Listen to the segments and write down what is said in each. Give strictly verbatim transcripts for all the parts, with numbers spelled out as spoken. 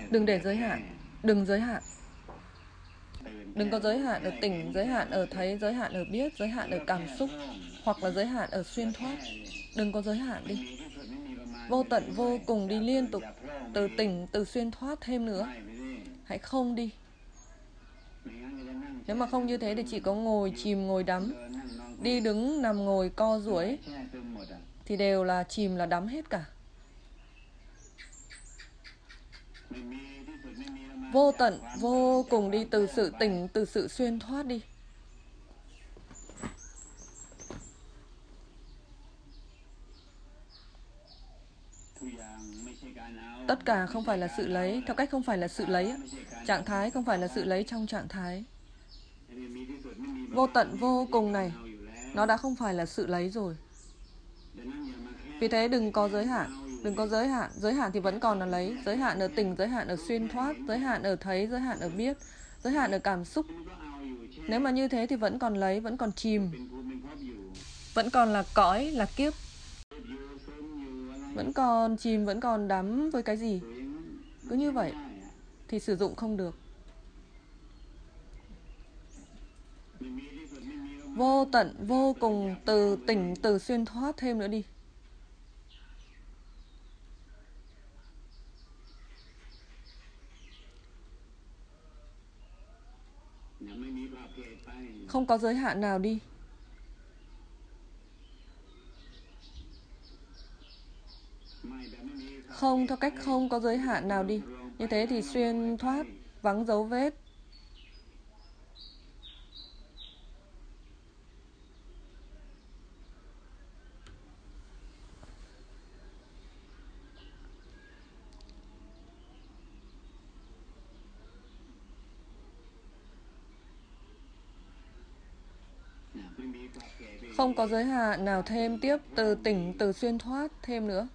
Đừng để giới hạn. Đừng giới hạn. Đừng có giới hạn ở tỉnh, giới hạn ở thấy, giới hạn ở biết, giới hạn ở cảm xúc, hoặc là giới hạn ở xuyên thoát. Đừng có giới hạn đi. Vô tận vô cùng đi liên tục, từ tỉnh, từ xuyên thoát thêm nữa. Hãy không đi. Nếu mà không như thế thì chỉ có ngồi chìm ngồi đắm, đi đứng nằm ngồi co duỗi thì đều là chìm là đắm hết cả. Vô tận vô cùng đi từ sự tỉnh, từ sự xuyên thoát đi. Tất cả không phải là sự lấy, theo cách không phải là sự lấy. Trạng thái không phải là sự lấy trong trạng thái. Vô tận vô cùng này, nó đã không phải là sự lấy rồi. Vì thế đừng có giới hạn. Đừng có giới hạn. Giới hạn thì vẫn còn là lấy. Giới hạn ở tỉnh, giới hạn ở xuyên thoát, giới hạn ở thấy, giới hạn ở biết, giới hạn ở cảm xúc. Nếu mà như thế thì vẫn còn lấy, vẫn còn chìm, vẫn còn là cõi, là kiếp, vẫn còn chìm, vẫn còn đắm với cái gì. Cứ như vậy thì sử dụng không được. Vô tận vô cùng, từ tỉnh, từ xuyên thoát thêm nữa đi. Không có giới hạn nào đi. Không theo cách không có giới hạn nào đi. Như thế thì xuyên thoát, vắng dấu vết. Không có giới hạn nào thêm tiếp, từ tỉnh, từ xuyên thoát thêm nữa.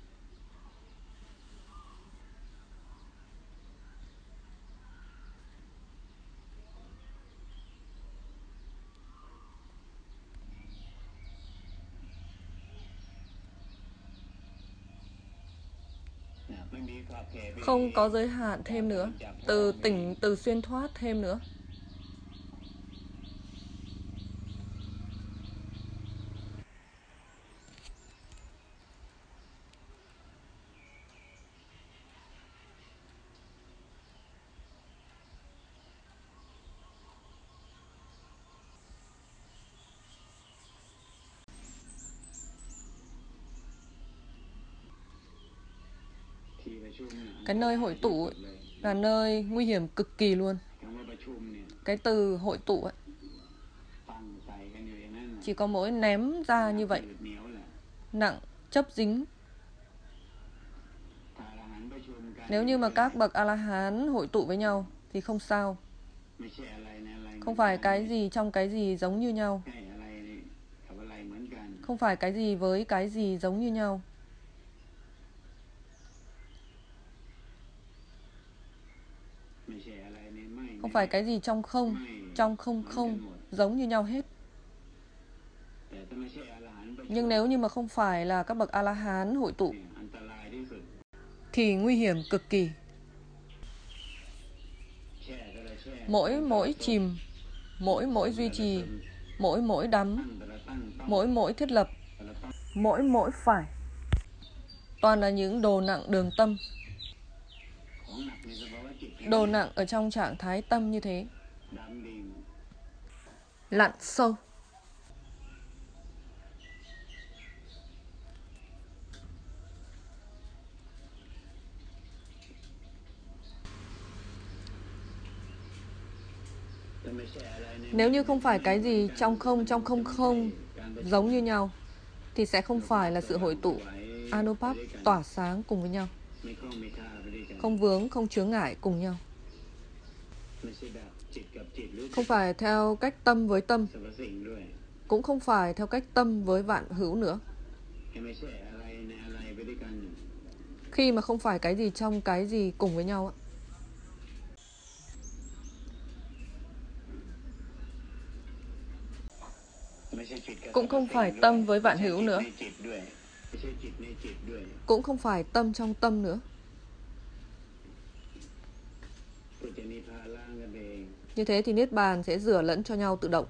Không có giới hạn thêm nữa, từ tỉnh, từ xuyên thoát thêm nữa. Cái nơi hội tụ ấy, là nơi nguy hiểm cực kỳ luôn. Cái từ hội tụ ấy, chỉ có mỗi ném ra như vậy, nặng, chấp dính. Nếu như mà các bậc A-la-hán hội tụ với nhau thì không sao. Không phải cái gì trong cái gì giống như nhau. Không phải cái gì với cái gì giống như nhau. Không phải cái gì trong không, trong không không giống như nhau hết. Nhưng nếu như mà không phải là các bậc A-la-hán hội tụ thì nguy hiểm cực kỳ. Mỗi mỗi chìm, mỗi mỗi duy trì, mỗi mỗi đắm, mỗi mỗi thiết lập, mỗi mỗi phải, toàn là những đồ nặng đường tâm. Đồ nặng ở trong trạng thái tâm như thế. Lặn sâu. Nếu như không phải cái gì trong không, trong không không giống như nhau thì sẽ không phải là sự hội tụ Anupap tỏa sáng cùng với nhau. Không vướng, không chướng ngại cùng nhau. Không phải theo cách tâm với tâm, cũng không phải theo cách tâm với vạn hữu nữa. Khi mà không phải cái gì trong cái gì cùng với nhau. Cũng không phải tâm với vạn hữu nữa. Cũng không phải tâm trong tâm nữa. Như thế thì Niết Bàn sẽ rửa lẫn cho nhau tự động.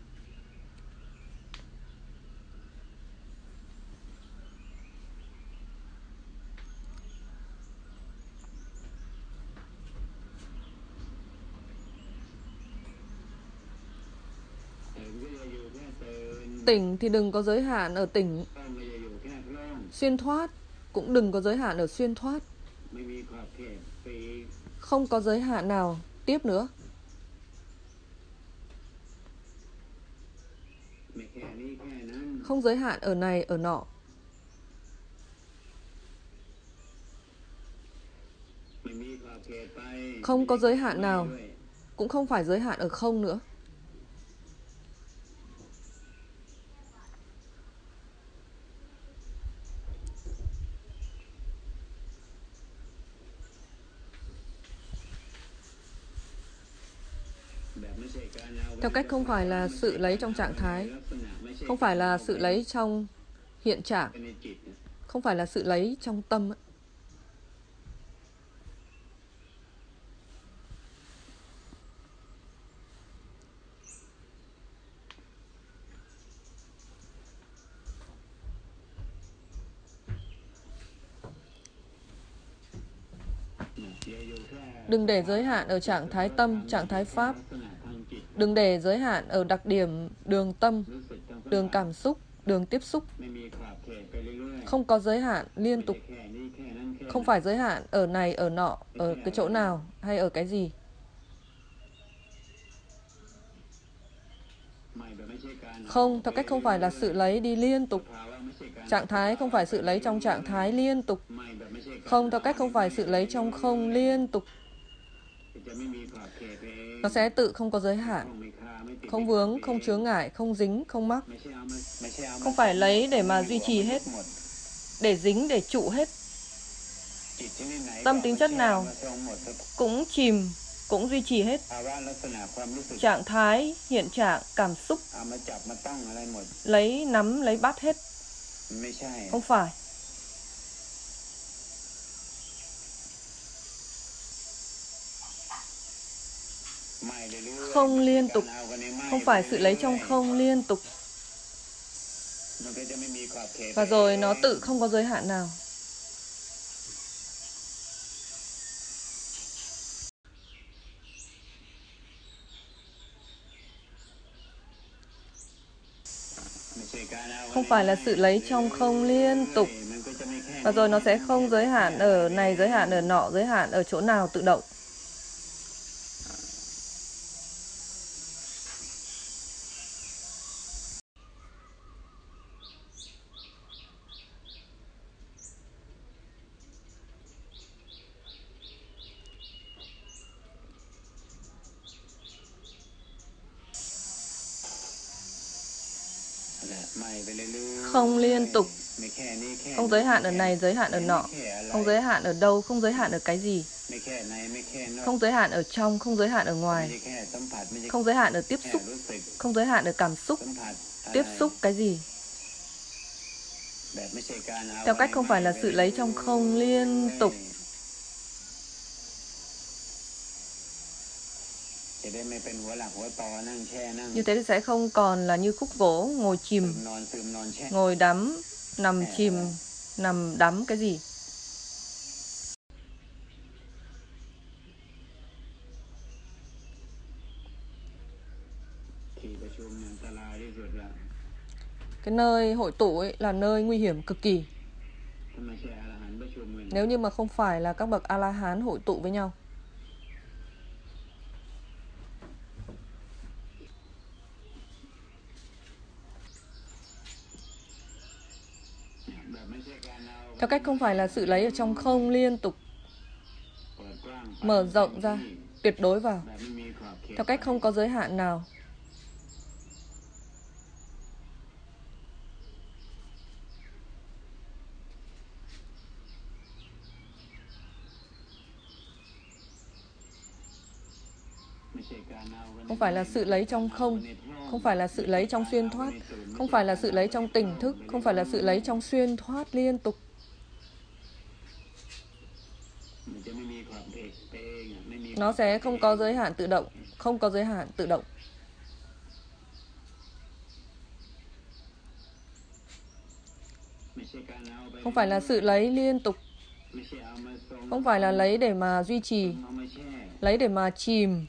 Tỉnh thì đừng có giới hạn ở tỉnh. Xuyên thoát cũng đừng có giới hạn ở xuyên thoát. Không có giới hạn nào tiếp nữa. Không giới hạn ở này, ở nọ. Không có giới hạn nào, cũng không phải giới hạn ở không nữa. Theo cách không phải là sự lấy trong trạng thái, không phải là sự lấy trong hiện trạng, không phải là sự lấy trong tâm. Đừng để giới hạn ở trạng thái tâm, trạng thái pháp. Đừng để giới hạn ở đặc điểm đường tâm, đường cảm xúc, đường tiếp xúc. Không có giới hạn liên tục. Không phải giới hạn ở này, ở nọ, ở cái chỗ nào hay ở cái gì. Không, theo cách không phải là sự lấy đi liên tục. Trạng thái không phải sự lấy trong trạng thái liên tục. Không, theo cách không phải sự lấy trong không liên tục. Nó sẽ tự không có giới hạn. Không vướng, không chướng ngại, không dính, không mắc. Không phải lấy để mà duy trì hết, để dính, để trụ hết. Tâm tính chất nào cũng chìm, cũng duy trì hết. Trạng thái, hiện trạng, cảm xúc, lấy, nắm, lấy, bắt hết. Không phải. Không liên tục. Không phải sự lấy trong không liên tục. Và rồi nó tự không có giới hạn nào. Không phải là sự lấy trong không liên tục. Và rồi nó sẽ không giới hạn ở này, giới hạn ở nọ, giới hạn ở chỗ nào tự động. Không liên tục. Không giới hạn ở này, giới hạn ở nọ. Không giới hạn ở đâu, không giới hạn ở cái gì. Không giới hạn ở trong, không giới hạn ở ngoài. Không giới hạn ở tiếp xúc. Không giới hạn ở cảm xúc. Tiếp xúc cái gì? Theo cách không phải là sự lấy trong không liên tục. Như thế thì sẽ không còn là như khúc gỗ ngồi chìm, ngồi đắm, nằm chìm, nằm đắm cái gì. Cái nơi hội tụ ấy là nơi nguy hiểm cực kỳ. Nếu như mà không phải là các bậc A-la-hán hội tụ với nhau. Theo cách không phải là sự lấy ở trong không liên tục, mở rộng ra, tuyệt đối vào. Theo cách không có giới hạn nào. Không phải là sự lấy trong không. Không phải là sự lấy trong xuyên thoát. Không phải là sự lấy trong tỉnh thức. Không phải là sự lấy trong xuyên thoát liên tục. Nó sẽ không có giới hạn tự động, không có giới hạn tự động. Không phải là sự lấy liên tục, không phải là lấy để mà duy trì, lấy để mà chìm,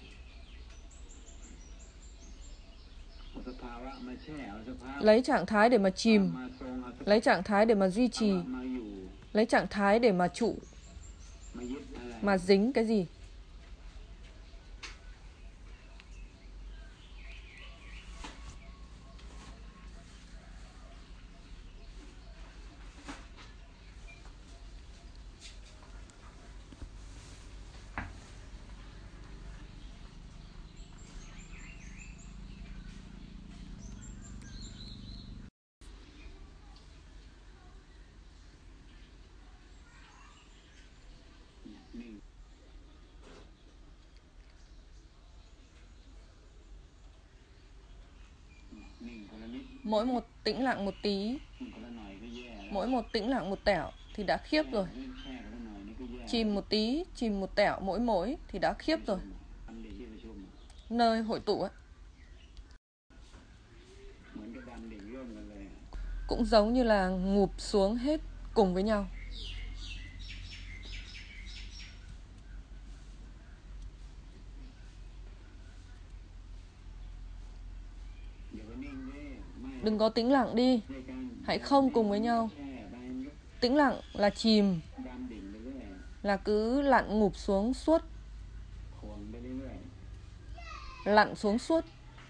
lấy trạng thái để mà chìm, lấy trạng thái để mà duy trì, lấy trạng thái để mà trụ, mà dính cái gì? Mỗi một tĩnh lặng một tí, mỗi một tĩnh lặng một tẻo thì đã khiếp rồi. Chìm một tí, chìm một tẻo mỗi mỗi thì đã khiếp rồi. Nơi hội tụ ấy, cũng giống như là ngụp xuống hết cùng với nhau. Đừng có tĩnh lặng đi, hãy không cùng với nhau. Tĩnh lặng là chìm, là cứ lặn ngụp xuống suốt, lặn xuống suốt.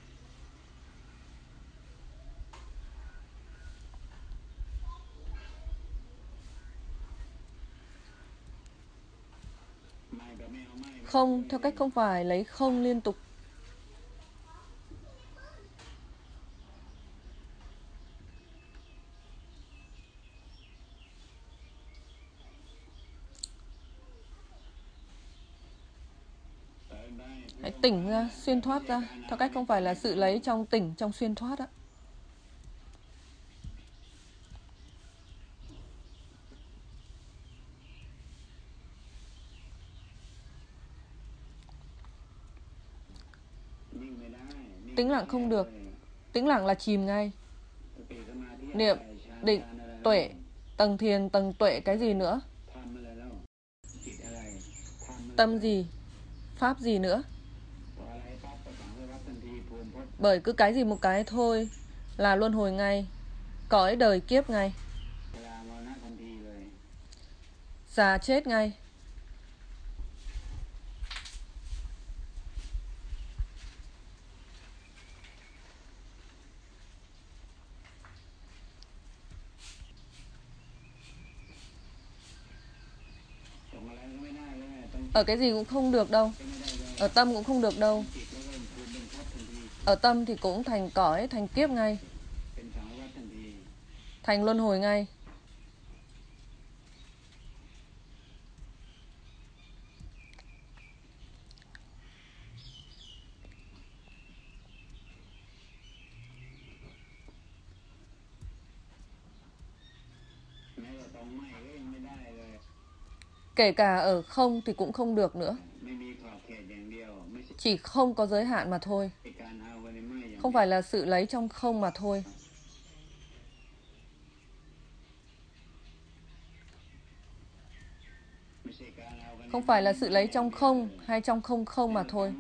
Không theo cách không phải lấy không liên tục. Hãy tỉnh ra, xuyên thoát ra. Theo cách không phải là sự lấy trong tỉnh, trong xuyên thoát á. Tĩnh lặng không được. Tĩnh lặng là chìm ngay. Niệm, định, tuệ, tầng thiền, tầng tuệ cái gì nữa? Tâm gì? Pháp gì nữa? Bởi cứ cái gì một cái thôi là luân hồi ngay, cõi đời kiếp ngay, già chết ngay. Ở cái gì cũng không được đâu. Ở tâm cũng không được đâu. Ở tâm thì cũng thành cõi, thành kiếp ngay, thành luân hồi ngay. Kể cả ở không thì cũng không được nữa. Chỉ không có giới hạn mà thôi. Không phải là sự lấy trong không mà thôi. Không phải là sự lấy trong không hay trong không không mà thôi.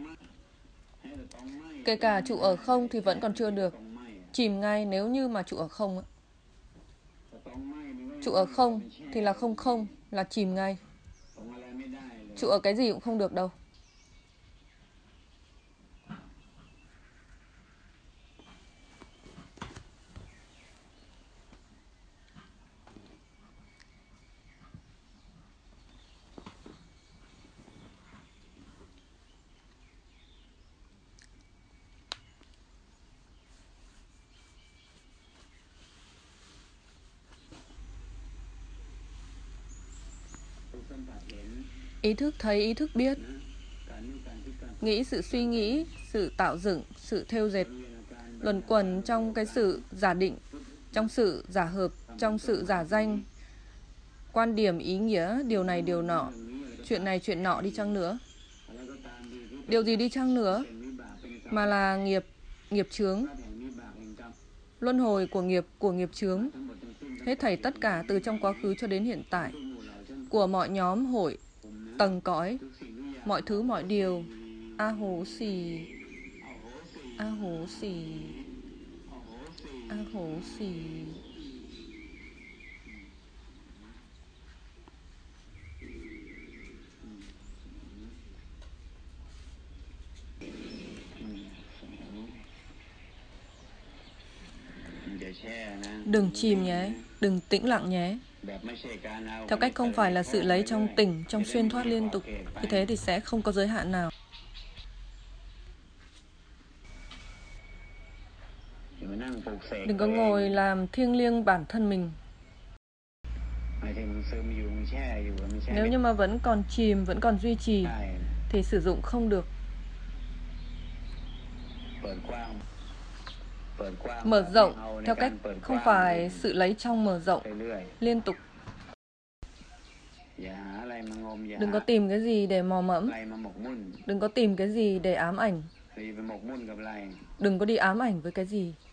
Kể cả trụ ở không thì vẫn còn chưa được. Chìm ngay nếu như mà trụ ở không. Trụ ở không thì là không không, là chìm ngay. Trụ ở cái gì cũng không được đâu. Ý thức thấy, ý thức biết. Nghĩ sự suy nghĩ, sự tạo dựng, sự thêu dệt, luẩn quẩn trong cái sự giả định, trong sự giả hợp, trong sự giả danh, quan điểm, ý nghĩa, điều này điều nọ, chuyện này chuyện nọ đi chăng nữa, điều gì đi chăng nữa, mà là nghiệp, nghiệp chướng, luân hồi của nghiệp, của nghiệp chướng, hết thảy tất cả từ trong quá khứ cho đến hiện tại, của mọi nhóm hội, tầng cõi, mọi thứ mọi điều, a hố xì, a hố xì, a hố xì. Đừng chìm nhé, đừng tĩnh lặng nhé. Theo cách không phải là sự lấy trong tỉnh, trong xuyên thoát liên tục. Như thế thì sẽ không có giới hạn nào. Đừng có ngồi làm thiêng liêng bản thân mình. Nếu như mà vẫn còn chìm, vẫn còn duy trì, thì sử dụng không được. Mở rộng, theo cách không phải sự lấy trong mở rộng, liên tục. Đừng có tìm cái gì để mò mẫm. Đừng có tìm cái gì để ám ảnh. Đừng có đi ám ảnh với cái gì.